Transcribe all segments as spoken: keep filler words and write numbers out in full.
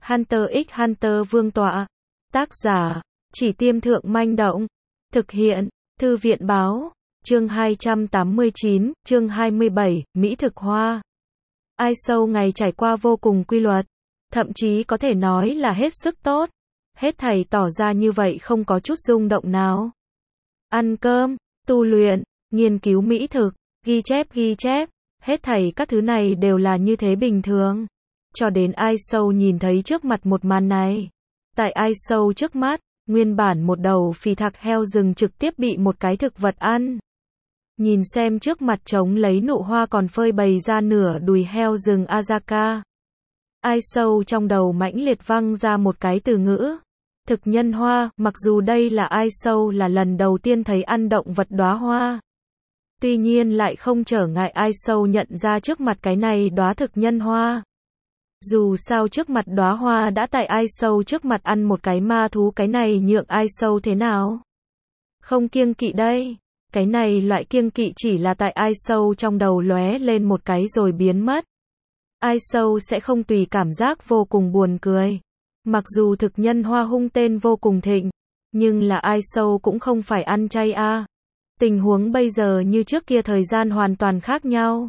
Hunter x Hunter vương tọa. Tác giả, Chỉ Tiêm Thượng Manh Động. Thực hiện, Thư viện báo. Chương hai trăm tám mươi chín, chương hai mươi bảy, Mỹ thực hoa. Ai sâu ngày trải qua vô cùng quy luật. Thậm chí có thể nói là hết sức tốt. Hết thảy tỏ ra như vậy không có chút rung động nào. Ăn cơm, tu luyện, nghiên cứu mỹ thực, ghi chép ghi chép. Hết thảy các thứ này đều là như thế bình thường. Cho đến Ai sâu nhìn thấy trước mặt một màn này. Tại Ai sâu trước mắt, nguyên bản một đầu phì thạc heo rừng trực tiếp bị một cái thực vật ăn. Nhìn xem trước mặt trống lấy nụ hoa còn phơi bày ra nửa đùi heo rừng Azaka. Ai sâu trong đầu mãnh liệt văng ra một cái từ ngữ. Thực nhân hoa, mặc dù đây là Ai sâu là lần đầu tiên thấy ăn động vật đóa hoa. Tuy nhiên lại không trở ngại Ai sâu nhận ra trước mặt cái này đóa thực nhân hoa. Dù sao trước mặt đóa hoa đã tại Ai sâu trước mặt ăn một cái ma thú, cái này nhượng Ai sâu thế nào? Không kiêng kỵ đây. Cái này loại kiêng kỵ chỉ là tại Ai sâu trong đầu lóe lên một cái rồi biến mất. Ai sâu sẽ không tùy cảm giác vô cùng buồn cười. Mặc dù thực nhân hoa hung tên vô cùng thịnh, nhưng là Ai sâu cũng không phải ăn chay a. À. Tình huống bây giờ như trước kia thời gian hoàn toàn khác nhau.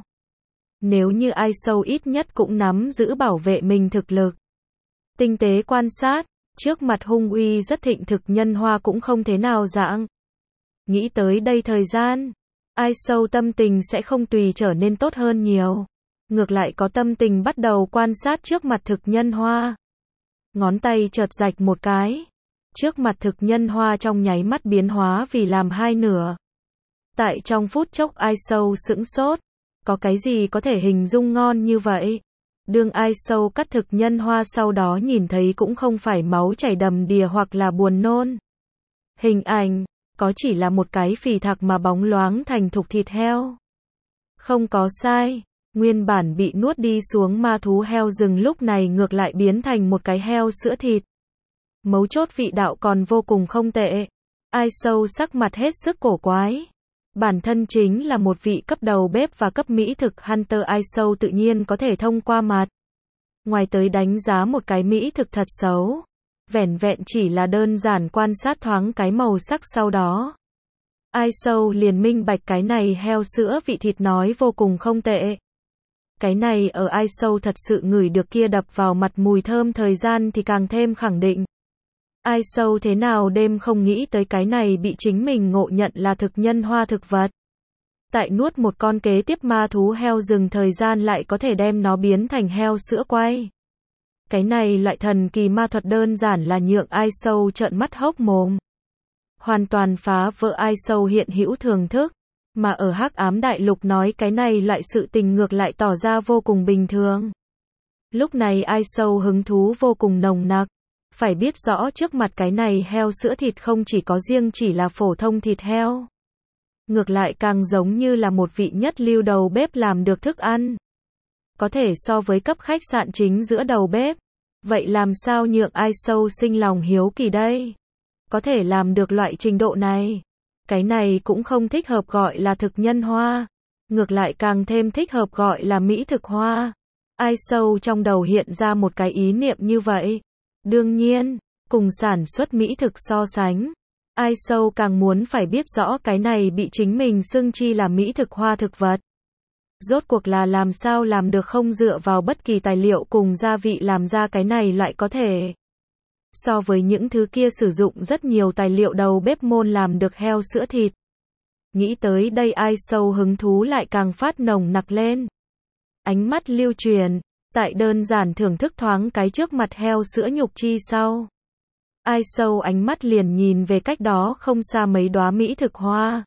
Nếu như Ai sâu ít nhất cũng nắm giữ bảo vệ mình thực lực. Tinh tế quan sát, trước mặt hung uy rất thịnh thực nhân hoa cũng không thế nào dạng. Nghĩ tới đây thời gian, Ai sâu tâm tình sẽ không tùy trở nên tốt hơn nhiều. Ngược lại có tâm tình bắt đầu quan sát trước mặt thực nhân hoa. Ngón tay chợt rạch một cái. Trước mặt thực nhân hoa trong nháy mắt biến hóa vì làm hai nửa. Tại trong phút chốc Ai sâu sững sốt. Có cái gì có thể hình dung ngon như vậy? Đương Ai sâu cắt thực nhân hoa sau đó nhìn thấy cũng không phải máu chảy đầm đìa hoặc là buồn nôn. Hình ảnh, có chỉ là một cái phì thạc mà bóng loáng thành thục thịt heo. Không có sai, nguyên bản bị nuốt đi xuống ma thú heo rừng lúc này ngược lại biến thành một cái heo sữa thịt. Mấu chốt vị đạo còn vô cùng không tệ. Ai sâu sắc mặt hết sức cổ quái. Bản thân chính là một vị cấp đầu bếp và cấp mỹ thực Hunter, Ai sâu tự nhiên có thể thông qua mặt ngoài tới đánh giá một cái mỹ thực thật xấu. Vẻn vẹn chỉ là đơn giản quan sát thoáng cái màu sắc sau đó. Ai sâu liền minh bạch cái này heo sữa vị thịt nói vô cùng không tệ. Cái này ở Ai sâu thật sự ngửi được kia đập vào mặt mùi thơm thời gian thì càng thêm khẳng định. Ai sâu thế nào đêm không nghĩ tới cái này bị chính mình ngộ nhận là thực nhân hoa thực vật. Tại nuốt một con kế tiếp ma thú heo rừng thời gian lại có thể đem nó biến thành heo sữa quay. Cái này loại thần kỳ ma thuật đơn giản là nhượng Ai sâu trợn mắt hốc mồm. Hoàn toàn phá vỡ Ai sâu hiện hữu thường thức. Mà ở Hắc Ám Đại Lục nói cái này loại sự tình ngược lại tỏ ra vô cùng bình thường. Lúc này Ai sâu hứng thú vô cùng nồng nặc. Phải biết rõ trước mặt cái này heo sữa thịt không chỉ có riêng chỉ là phổ thông thịt heo. Ngược lại càng giống như là một vị nhất lưu đầu bếp làm được thức ăn. Có thể so với cấp khách sạn chính giữa đầu bếp. Vậy làm sao nhượng Ai sâu sinh lòng hiếu kỳ đây? Có thể làm được loại trình độ này. Cái này cũng không thích hợp gọi là thực nhân hoa. Ngược lại càng thêm thích hợp gọi là mỹ thực hoa. Ai sâu trong đầu hiện ra một cái ý niệm như vậy. Đương nhiên, cùng sản xuất mỹ thực so sánh. Ai sâu càng muốn phải biết rõ cái này bị chính mình xưng chi là mỹ thực hoa thực vật. Rốt cuộc là làm sao làm được không dựa vào bất kỳ tài liệu cùng gia vị làm ra cái này loại có thể. So với những thứ kia sử dụng rất nhiều tài liệu đầu bếp môn làm được heo sữa thịt. Nghĩ tới đây Ai sâu hứng thú lại càng phát nồng nặc lên. Ánh mắt lưu truyền, tại đơn giản thưởng thức thoáng cái trước mặt heo sữa nhục chi sau. Ai sâu ánh mắt liền nhìn về cách đó không xa mấy đóa mỹ thực hoa.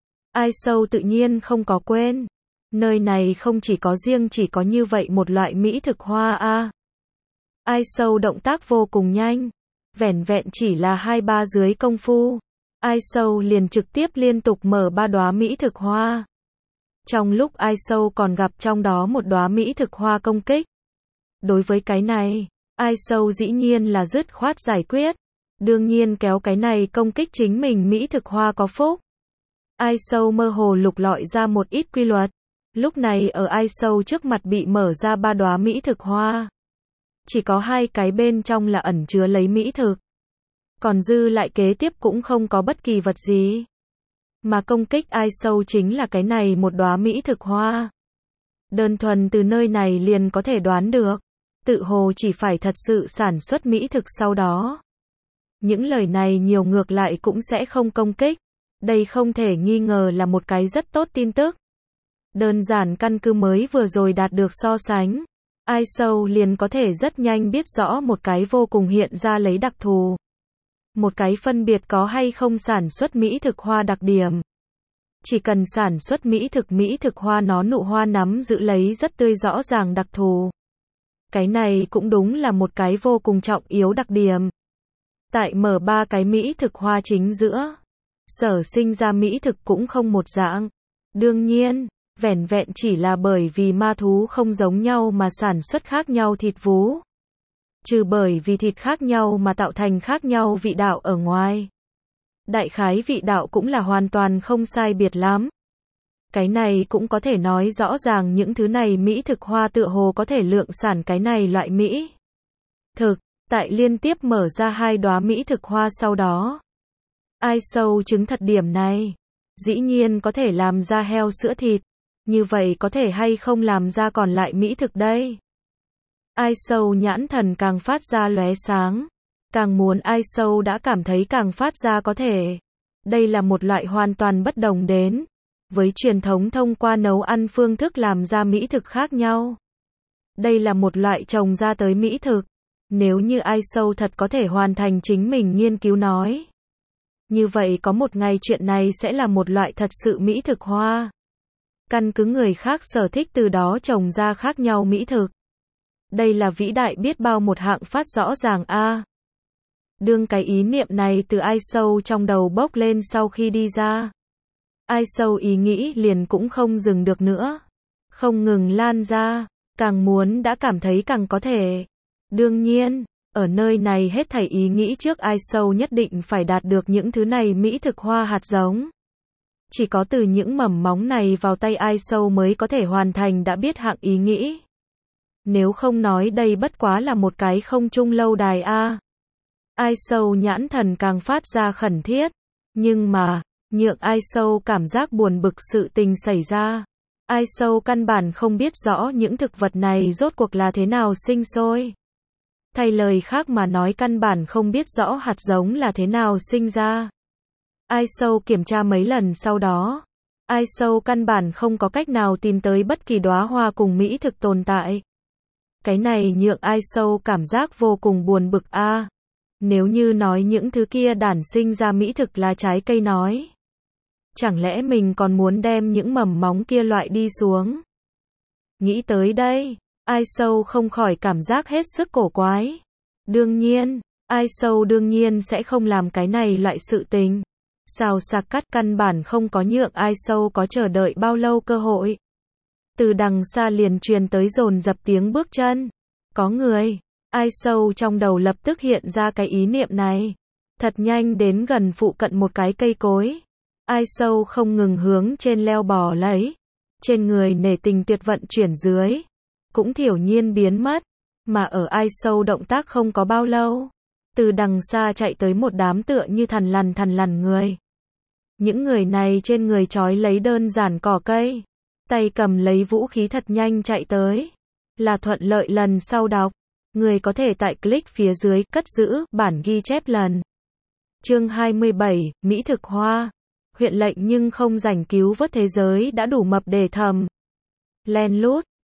Ai sâu tự nhiên không có quên. Nơi này không chỉ có riêng chỉ có như vậy một loại mỹ thực hoa a. À. Ai sâu động tác vô cùng nhanh. Vẻn vẹn chỉ là hai ba dưới công phu. Ai sâu liền trực tiếp liên tục mở ba đóa mỹ thực hoa. Trong lúc Ai sâu còn gặp trong đó một đóa mỹ thực hoa công kích. Đối với cái này, Ai sâu dĩ nhiên là dứt khoát giải quyết. Đương nhiên kéo cái này công kích chính mình mỹ thực hoa có phúc. Ai sâu mơ hồ lục lọi ra một ít quy luật. Lúc này ở Ai sâu trước mặt bị mở ra ba đóa mỹ thực hoa. Chỉ có hai cái bên trong là ẩn chứa lấy mỹ thực. Còn dư lại kế tiếp cũng không có bất kỳ vật gì. Mà công kích ai sâu chính là cái này một đóa mỹ thực hoa. Đơn thuần từ nơi này liền có thể đoán được. Tự hồ chỉ phải thật sự sản xuất mỹ thực sau đó. Những lời này nhiều ngược lại cũng sẽ không công kích. Đây không thể nghi ngờ là một cái rất tốt tin tức. Đơn giản căn cứ mới vừa rồi đạt được so sánh. ai sâu liền có thể rất nhanh biết rõ một cái vô cùng hiện ra lấy đặc thù. Một cái phân biệt có hay không sản xuất mỹ thực hoa đặc điểm. Chỉ cần sản xuất mỹ thực mỹ thực hoa nó nụ hoa nắm giữ lấy rất tươi rõ ràng đặc thù. Cái này cũng đúng là một cái vô cùng trọng yếu đặc điểm. Tại mở ba cái mỹ thực hoa chính giữa, sở sinh ra mỹ thực cũng không một dạng. Đương nhiên, vẻn vẹn chỉ là bởi vì ma thú không giống nhau mà sản xuất khác nhau thịt vú. Trừ bởi vì thịt khác nhau mà tạo thành khác nhau vị đạo ở ngoài. Đại khái vị đạo cũng là hoàn toàn không sai biệt lắm. Cái này cũng có thể nói rõ ràng những thứ này mỹ thực hoa tựa hồ có thể lượng sản cái này loại mỹ thực. Tại liên tiếp mở ra hai đóa mỹ thực hoa sau đó. ai sâu chứng thật điểm này. Dĩ nhiên có thể làm ra heo sữa thịt. Như vậy có thể hay không làm ra còn lại mỹ thực đây? ai sâu nhãn thần càng phát ra lóe sáng. Càng muốn ai sâu đã cảm thấy càng phát ra có thể. Đây là một loại hoàn toàn bất đồng đến. Với truyền thống thông qua nấu ăn phương thức làm ra mỹ thực khác nhau. Đây là một loại trồng ra tới mỹ thực. Nếu như ai sâu thật có thể hoàn thành chính mình nghiên cứu nói. Như vậy có một ngày chuyện này sẽ là một loại thật sự mỹ thực hoa. Căn cứ người khác sở thích từ đó trồng ra khác nhau mỹ thực. Đây là vĩ đại biết bao một hạng phát rõ ràng a. À. Đương cái ý niệm này từ ai sâu trong đầu bốc lên sau khi đi ra. ai sâu ý nghĩ liền cũng không dừng được nữa. Không ngừng lan ra, càng muốn đã cảm thấy càng có thể. Đương nhiên, ở nơi này hết thảy ý nghĩ trước ai sâu nhất định phải đạt được những thứ này mỹ thực hoa hạt giống. Chỉ có từ những mầm móng này vào tay ai sâu mới có thể hoàn thành đã biết hạng ý nghĩ. Nếu không nói đây bất quá là một cái không trung lâu đài a. À. ai sâu nhãn thần càng phát ra khẩn thiết. Nhưng mà, nhượng ai sâu cảm giác buồn bực sự tình xảy ra. ai sâu căn bản không biết rõ những thực vật này rốt cuộc là thế nào sinh sôi. Thay lời khác mà nói căn bản không biết rõ hạt giống là thế nào sinh ra. ai sâu kiểm tra mấy lần sau đó. ai sâu căn bản không có cách nào tìm tới bất kỳ đóa hoa cùng mỹ thực tồn tại. Cái này nhượng ai sâu cảm giác vô cùng buồn bực a. À. Nếu như nói những thứ kia đản sinh ra mỹ thực là trái cây nói. Chẳng lẽ mình còn muốn đem những mầm móng kia loại đi xuống? Nghĩ tới đây. ai sâu không khỏi cảm giác hết sức cổ quái. Đương nhiên, ai sâu đương nhiên sẽ không làm cái này loại sự tình. Xào xạc cắt căn bản không có nhượng ai sâu có chờ đợi bao lâu cơ hội. Từ đằng xa liền truyền tới dồn dập tiếng bước chân. Có người. ai sâu trong đầu lập tức hiện ra cái ý niệm này. Thật nhanh đến gần phụ cận một cái cây cối. ai sâu không ngừng hướng trên leo bò lấy. Trên người nể tình tuyệt vận chuyển dưới. Cũng thiểu nhiên biến mất. Mà ở ai sâu động tác không có bao lâu. Từ đằng xa chạy tới một đám tựa như thằn lằn thằn lằn người. Những người này trên người trói lấy đơn giản cỏ cây. Tay cầm lấy vũ khí thật nhanh chạy tới. Là thuận lợi lần sau đọc. Người có thể tại click phía dưới cất giữ bản ghi chép lần. Chương hai mươi bảy, Mỹ thực hoa. Huyện lệnh nhưng không rảnh cứu vớt thế giới đã đủ mập để thầm. Len lút.